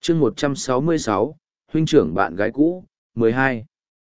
chương 166, huynh trưởng bạn gái cũ, 12.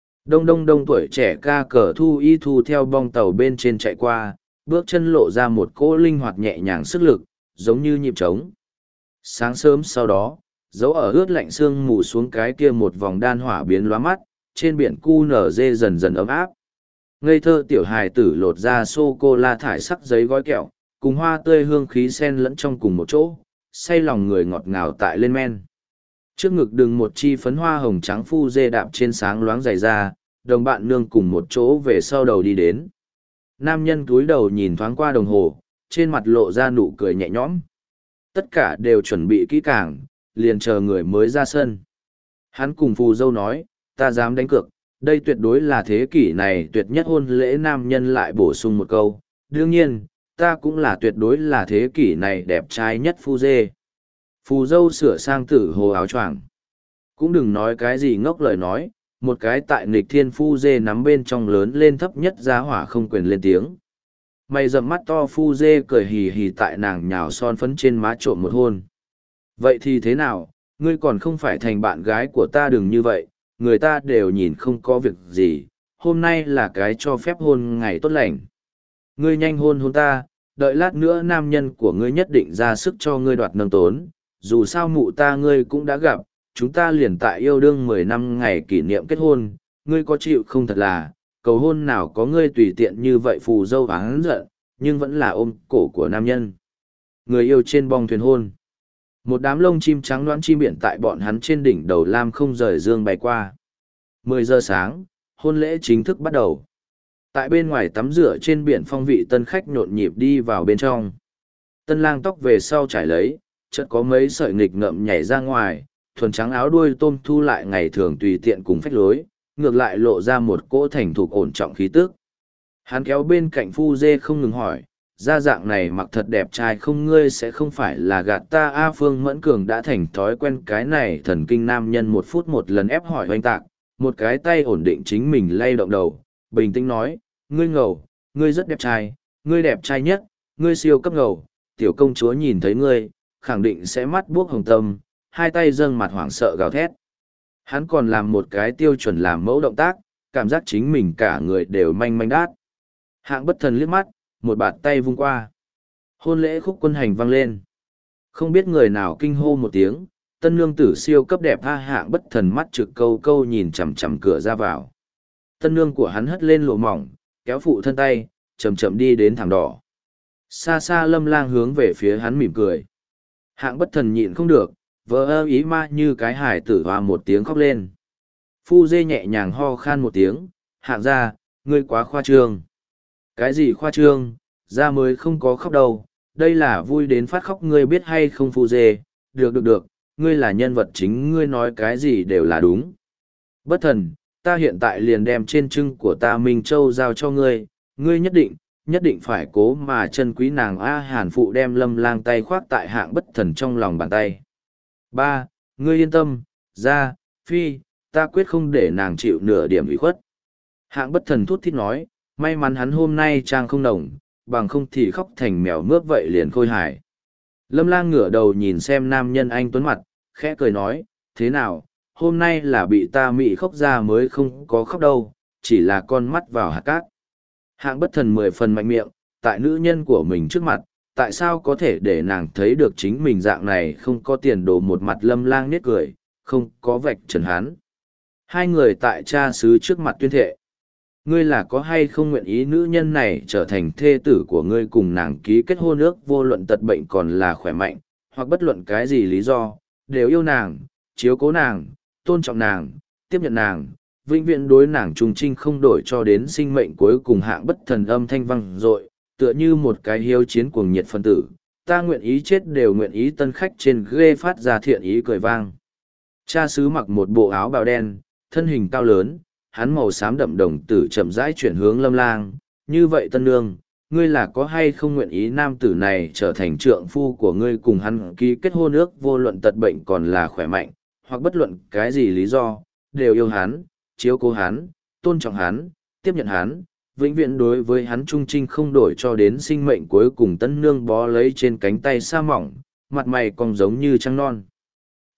Đông tuổi trẻ ca cờ thu y thu theo bong tàu bên trên chạy qua, bước chân lộ ra một cỗ linh hoạt nhẹ nhàng sức lực, giống như nhịp trống. Sáng sớm sau đó, dấu ở ướt lạnh sương mù xuống cái kia một vòng đan hỏa biến lóa mắt, trên biển cu nở dê dần dần ấm áp. Ngây thơ tiểu hài tử lột ra sô-cô-la thải sắc giấy gói kẹo, cùng hoa tươi hương khí sen lẫn trong cùng một chỗ, say lòng người ngọt ngào tại lên men. Trước ngực đừng một chi phấn hoa hồng trắng phu dê đạp trên sáng loáng dày ra, đồng bạn nương cùng một chỗ về sau đầu đi đến. Nam nhân cúi đầu nhìn thoáng qua đồng hồ, trên mặt lộ ra nụ cười nhẹ nhõm. Tất cả đều chuẩn bị kỹ càng, liền chờ người mới ra sân. Hắn cùng phù dâu nói, ta dám đánh cược, đây tuyệt đối là thế kỷ này tuyệt nhất hôn lễ. Nam nhân lại bổ sung một câu, đương nhiên, ta cũng là tuyệt đối là thế kỷ này đẹp trai nhất phu dê. Phù dâu sửa sang tử hồ áo choàng. Cũng đừng nói cái gì ngốc lời nói, một cái tại nghịch thiên phu dê nắm bên trong lớn lên thấp nhất giá hỏa không quyền lên tiếng. Mày rậm mắt to phu dê cười hì hì tại nàng nhào son phấn trên má trộm một hôn. Vậy thì thế nào, ngươi còn không phải thành bạn gái của ta, đừng như vậy, người ta đều nhìn không có việc gì, hôm nay là cái cho phép hôn ngày tốt lành. Ngươi nhanh hôn hôn ta, đợi lát nữa nam nhân của ngươi nhất định ra sức cho ngươi đoạt nâng tốn, dù sao mụ ta ngươi cũng đã gặp, chúng ta liền tại yêu đương 10 năm ngày kỷ niệm kết hôn, ngươi có chịu không? Thật là, cầu hôn nào có ngươi tùy tiện như vậy. Phù dâu oán giận, nhưng vẫn là ôm cổ của nam nhân. Người yêu trên bong thuyền hôn. Một đám lông chim trắng đoán chim biển tại bọn hắn trên đỉnh đầu lam không rời dương bay qua. 10 giờ sáng, hôn lễ chính thức bắt đầu. Tại bên ngoài tắm rửa trên biển, phong vị tân khách nhộn nhịp đi vào bên trong. Tân lang tóc về sau trải lấy, chợt có mấy sợi nghịch ngợm nhảy ra ngoài, thuần trắng áo đuôi tôm thu lại ngày thường tùy tiện cùng phách lối, ngược lại lộ ra một cỗ thành thục ổn trọng khí tức. Hắn kéo bên cạnh phu dê không ngừng hỏi, da dạng này mặc thật đẹp trai không, ngươi sẽ không phải là gạt ta? A Phương Mẫn Cường đã thành thói quen cái này thần kinh nam nhân một phút một lần ép hỏi oanh tạc, một cái tay ổn định chính mình lay động đầu, bình tĩnh nói, ngươi ngầu, ngươi rất đẹp trai, ngươi đẹp trai nhất, ngươi siêu cấp ngầu, tiểu công chúa nhìn thấy ngươi, khẳng định sẽ mắt buốc hồng tâm, hai tay dâng mặt hoảng sợ gào thét. Hắn còn làm một cái tiêu chuẩn làm mẫu động tác, cảm giác chính mình cả người đều manh manh đát. Hạng Bất Thần liếc mắt, một bàn tay vung qua. Hôn lễ khúc quân hành vang lên. Không biết người nào kinh hô một tiếng, tân nương tử siêu cấp đẹp. Hạng Bất Thần mắt trực câu câu nhìn chằm chằm cửa ra vào. Tân nương của hắn hất lên lụa mỏng, kéo phụ thân tay, chậm chậm đi đến thảm đỏ. Xa xa Lâm Lang hướng về phía hắn mỉm cười. Hạng Bất Thần nhịn không được, vỡ ơ ý ma như cái hải tử hoa một tiếng khóc lên. Phu dê nhẹ nhàng ho khan một tiếng, Hạng ra, ngươi quá khoa trương. Cái gì khoa trương, ra mới không có khóc đâu, đây là vui đến phát khóc, ngươi biết hay không? Phu dê, được, ngươi là nhân vật chính, ngươi nói cái gì đều là đúng. Bất Thần, ta hiện tại liền đem trên trưng của ta Minh Châu giao cho ngươi, ngươi nhất định phải cố mà trân quý nàng. Hàn phụ đem Lâm Lang tay khoác tại Hạng Bất Thần trong lòng bàn tay. Ba, ngươi yên tâm, ra, phi, ta quyết không để nàng chịu nửa điểm ủy khuất. Hạng Bất Thần thút thít nói, may mắn hắn hôm nay trang không nồng, bằng không thì khóc thành mèo mướp vậy liền khôi hài. Lâm Lang ngửa đầu nhìn xem nam nhân anh tuấn mặt, khẽ cười nói, thế nào, hôm nay là bị ta mị khóc ra mới không có khóc đâu, chỉ là con mắt vào hạt cát. Hạng Bất Thần 10 phần mạnh miệng, tại nữ nhân của mình trước mặt, tại sao có thể để nàng thấy được chính mình dạng này không có tiền đồ? Một mặt Lâm Lang nết cười, không có vạch trần hắn. Hai người tại cha xứ trước mặt tuyên thệ. Ngươi là có hay không nguyện ý nữ nhân này trở thành thê tử của ngươi, cùng nàng ký kết hôn ước, vô luận tật bệnh còn là khỏe mạnh, hoặc bất luận cái gì lý do, đều yêu nàng, chiếu cố nàng, tôn trọng nàng, tiếp nhận nàng, vĩnh viễn đối nàng trung trinh không đổi cho đến sinh mệnh cuối cùng. Hạng Bất Thần âm thanh vang dội, tựa như một cái hiếu chiến cuồng nhiệt phân tử, ta nguyện ý chết đều nguyện ý. Tân khách trên ghê phát ra thiện ý cười vang. Cha xứ mặc một bộ áo bào đen, thân hình cao lớn, hắn màu xám đậm đồng tử chậm rãi chuyển hướng Lâm Lang, như vậy tân nương, ngươi là có hay không nguyện ý nam tử này trở thành trượng phu của ngươi, cùng hắn ký kết hôn ước, vô luận tật bệnh còn là khỏe mạnh, hoặc bất luận cái gì lý do, đều yêu hắn, chiếu cố hắn, tôn trọng hắn, tiếp nhận hắn, vĩnh viễn đối với hắn trung trinh không đổi cho đến sinh mệnh cuối cùng. Tân nương bó lấy trên cánh tay sa mỏng, mặt mày cong giống như trăng non.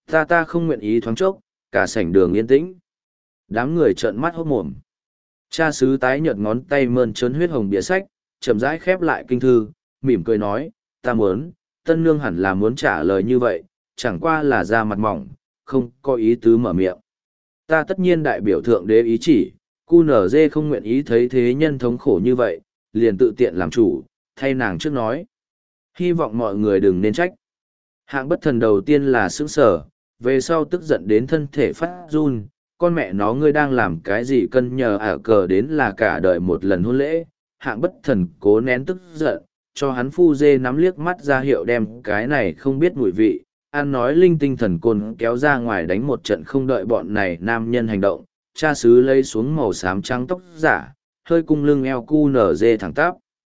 Ta không nguyện ý thoáng chốc, cả sảnh đường yên tĩnh. Đám người trợn mắt hốt mồm. Cha xứ tái nhợt ngón tay mơn trớn huyết hồng bìa sách, chậm rãi khép lại kinh thư, mỉm cười nói, ta muốn, tân nương hẳn là muốn trả lời như vậy, chẳng qua là da mặt mỏng, không có ý tứ mở miệng. Ta tất nhiên đại biểu thượng đế ý chỉ, cu nở dê không nguyện ý thấy thế nhân thống khổ như vậy, liền tự tiện làm chủ, thay nàng trước nói. Hy vọng mọi người đừng nên trách. Hạng bất thần đầu tiên là sững sờ, về sau tức giận đến thân thể phát run, con mẹ nó ngươi đang làm cái gì cân nhờ cờ đến là cả đời một lần hôn lễ. Hạng bất thần cố nén tức giận, cho hắn phu dê nắm liếc mắt ra hiệu đem cái này không biết mùi vị, an nói linh tinh thần côn kéo ra ngoài đánh một trận không đợi bọn này nam nhân hành động, cha xứ lấy xuống màu xám trắng tóc giả, hơi cung lưng eo cu nở dê thẳng tắp.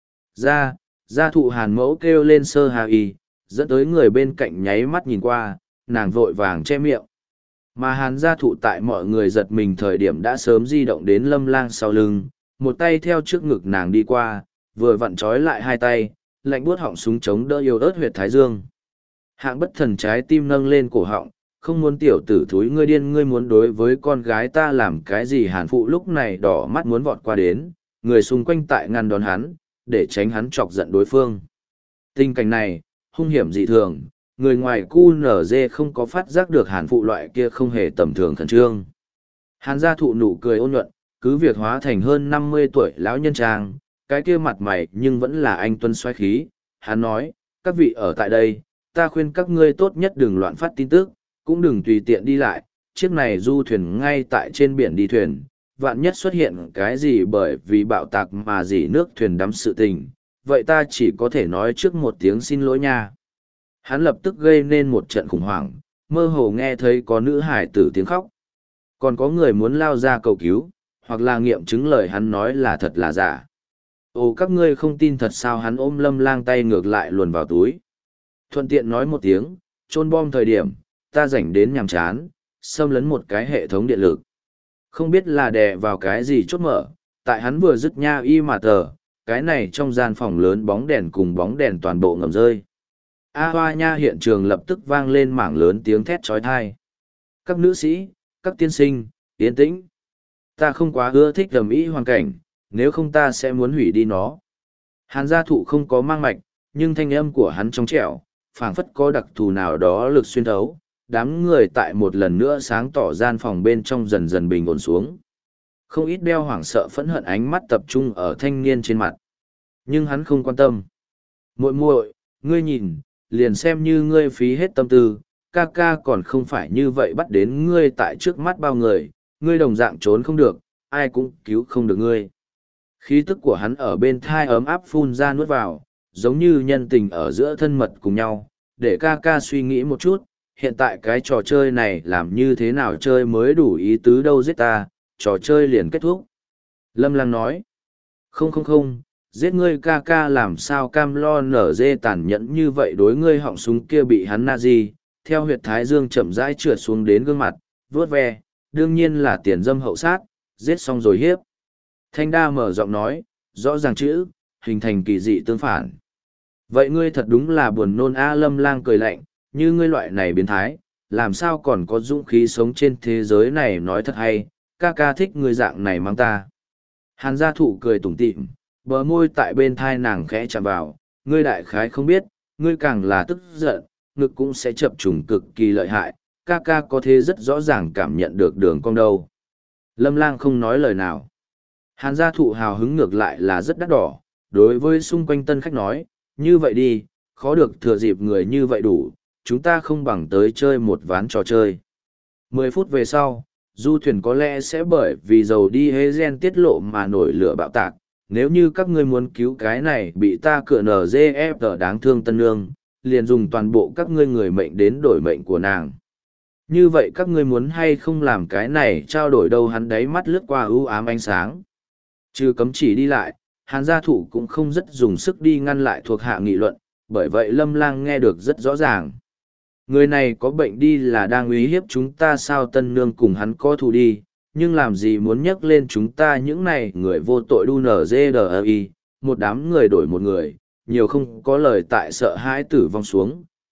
Gia thụ hàn mẫu kêu lên sơ hà y, dẫn tới người bên cạnh nháy mắt nhìn qua, nàng vội vàng che miệng. Mà hàn gia thụ tại mọi người giật mình thời điểm đã sớm di động đến Lâm Lang sau lưng, một tay theo trước ngực nàng đi qua, vừa vặn trói lại hai tay, lạnh buốt họng súng chống đỡ yêu ớt huyệt thái dương. Hạng bất thần trái tim nâng lên cổ họng, không muốn tiểu tử thúi ngươi điên, ngươi muốn đối với con gái ta làm cái gì? Hàn phụ lúc này đỏ mắt muốn vọt qua đến, người xung quanh tại ngăn đón hắn, để tránh hắn chọc giận đối phương. Tình cảnh này, hung hiểm dị thường, người ngoài cu nở dê không có phát giác được hàn phụ loại kia không hề tầm thường khẩn trương. Hàn gia thụ nụ cười ôn nhuận, cứ việc hóa thành hơn 50 tuổi lão nhân trang, cái kia mặt mày nhưng vẫn là anh tuân xoáy khí. Hắn nói, các vị ở tại đây, ta khuyên các ngươi tốt nhất đừng loạn phát tin tức, cũng đừng tùy tiện đi lại, chiếc này du thuyền ngay tại trên biển đi thuyền, vạn nhất xuất hiện cái gì bởi vì bạo tạc mà dỉ nước thuyền đắm sự tình, vậy ta chỉ có thể nói trước một tiếng xin lỗi nha. Hắn lập tức gây nên một trận khủng hoảng, mơ hồ nghe thấy có nữ hải tử tiếng khóc. Còn có người muốn lao ra cầu cứu, hoặc là nghiệm chứng lời hắn nói là thật là giả. Ồ, các ngươi không tin thật sao? Hắn ôm Lâm Lang tay ngược lại luồn vào túi. Thuận tiện nói một tiếng, chôn bom thời điểm, ta rảnh đến nhàm chán, xâm lấn một cái hệ thống điện lực. Không biết là đè vào cái gì chốt mở, tại hắn vừa dứt nha y mà tờ, cái này trong gian phòng lớn bóng đèn cùng bóng đèn toàn bộ ngầm rơi. A hoa nha, hiện trường lập tức vang lên mảng lớn tiếng thét trói thai. Các nữ sĩ, các tiên sinh, yên tĩnh. Ta không quá ưa thích ầm ĩ hoàn cảnh, nếu không ta sẽ muốn hủy đi nó. Hàn gia thụ không có mang mạch, nhưng thanh âm của hắn trong trẻo, phảng phất có đặc thù nào đó lực xuyên thấu. Đám người tại một lần nữa sáng tỏ gian phòng bên trong dần dần bình ổn xuống. Không ít đeo hoảng sợ phẫn hận ánh mắt tập trung ở thanh niên trên mặt. Nhưng hắn không quan tâm. Muội muội, ngươi nhìn, liền xem như ngươi phí hết tâm tư, ca ca còn không phải như vậy bắt đến ngươi tại trước mắt bao người, ngươi đồng dạng trốn không được, ai cũng cứu không được ngươi. Khí tức của hắn ở bên thai ấm áp phun ra nuốt vào, giống như nhân tình ở giữa thân mật cùng nhau, để ca ca suy nghĩ một chút, hiện tại cái trò chơi này làm như thế nào chơi mới đủ ý tứ đâu giết ta, trò chơi liền kết thúc. Lâm Lang nói, không, giết ngươi ca ca làm sao cam lo nở dê tàn nhẫn như vậy đối ngươi. Họng súng kia bị hắn nazi, theo huyệt thái dương chậm rãi trượt xuống đến gương mặt, vuốt ve, đương nhiên là tiền dâm hậu sát, giết xong rồi hiếp. Thanh đa mở giọng nói, rõ ràng chữ, hình thành kỳ dị tương phản. Vậy ngươi thật đúng là buồn nôn a. Lâm Lang cười lạnh, như ngươi loại này biến thái, làm sao còn có dũng khí sống trên thế giới này. Nói thật hay, ca ca thích ngươi dạng này mang ta. Hàn gia thụ cười tủm tỉm, bờ môi tại bên thai nàng khẽ chạm vào, ngươi đại khái không biết, ngươi càng là tức giận, ngực cũng sẽ chập trùng cực kỳ lợi hại, ca ca có thế rất rõ ràng cảm nhận được đường cong đâu. Lâm Lang không nói lời nào. Hàn gia thụ hào hứng ngược lại là rất đắt đỏ, đối với xung quanh tân khách nói, như vậy đi, khó được thừa dịp người như vậy đủ, chúng ta không bằng tới chơi một ván trò chơi. 10 phút về sau, du thuyền có lẽ sẽ bởi vì dầu đi hê gen tiết lộ mà nổi lửa bạo tạc. Nếu như các ngươi muốn cứu cái này bị ta cựa NGF đáng thương tân nương, liền dùng toàn bộ các ngươi người mệnh đến đổi mệnh của nàng. Như vậy các ngươi muốn hay không làm cái này trao đổi đâu? Hắn đáy mắt lướt qua ưu ám ánh sáng. Trừ cấm chỉ đi lại, Hàn gia thụ cũng không rất dùng sức đi ngăn lại thuộc hạ nghị luận, bởi vậy Lâm Lang nghe được rất rõ ràng. Người này có bệnh đi là đang uy hiếp chúng ta sao? Tân nương cùng hắn có thù đi, nhưng làm gì muốn nhắc lên chúng ta những này người vô tội đu nở dê đờ một đám người đổi một người, nhiều không có lời tại sợ hãi tử vong xuống,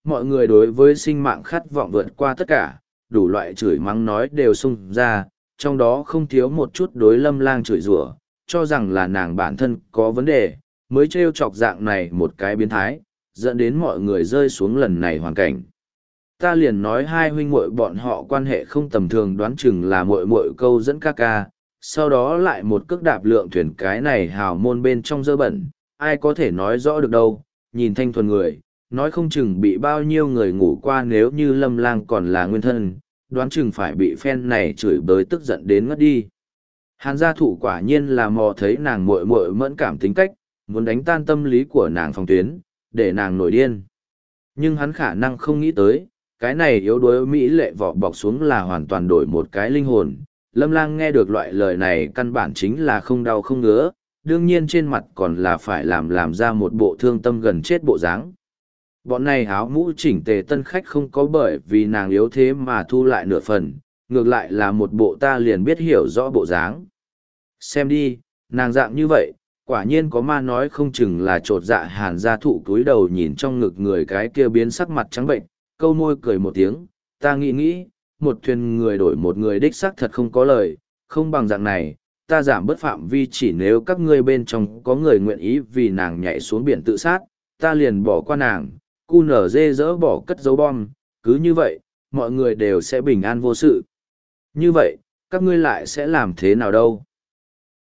mọi người đối với sinh mạng khát vọng vượt qua tất cả, đủ loại chửi mắng nói đều xung ra, trong đó không thiếu một chút đối Lâm Lang chửi rủa, cho rằng là nàng bản thân có vấn đề, mới trêu chọc dạng này một cái biến thái, dẫn đến mọi người rơi xuống lần này hoàn cảnh. Ta liền nói hai huynh muội bọn họ quan hệ không tầm thường, đoán chừng là muội muội câu dẫn ca ca, sau đó lại một cước đạp lượng thuyền, cái này hào môn bên trong dơ bẩn, ai có thể nói rõ được đâu, nhìn thanh thuần người, nói không chừng bị bao nhiêu người ngủ qua, nếu như Lâm Lang còn là nguyên thân, đoán chừng phải bị phen này chửi bới tức giận đến ngất đi. Hàn gia thụ quả nhiên là mò thấy nàng muội muội mẫn cảm tính cách, muốn đánh tan tâm lý của nàng phòng tuyến, để nàng nổi điên. Nhưng hắn khả năng không nghĩ tới, cái này yếu đuối mỹ lệ vỏ bọc xuống là hoàn toàn đổi một cái linh hồn. Lâm Lang nghe được loại lời này căn bản chính là không đau không ngứa, đương nhiên trên mặt còn là phải làm ra một bộ thương tâm gần chết bộ dáng. Bọn này áo mũ chỉnh tề tân khách không có bởi vì nàng yếu thế mà thu lại nửa phần, ngược lại là một bộ ta liền biết hiểu rõ bộ dáng. Xem đi, nàng dạng như vậy, quả nhiên có ma nói không chừng là trột dạ. Hàn gia thụ cúi đầu nhìn trong ngực người cái kia biến sắc mặt trắng bệnh, câu môi cười một tiếng, ta nghĩ, một thuyền người đổi một người đích xác thật không có lời, không bằng dạng này, ta giảm bớt phạm vi, chỉ nếu các ngươi bên trong có người nguyện ý vì nàng nhảy xuống biển tự sát, ta liền bỏ qua nàng, cu nở dê dỡ bỏ cất dấu bom, cứ như vậy, mọi người đều sẽ bình an vô sự. Như vậy, các ngươi lại sẽ làm thế nào đâu?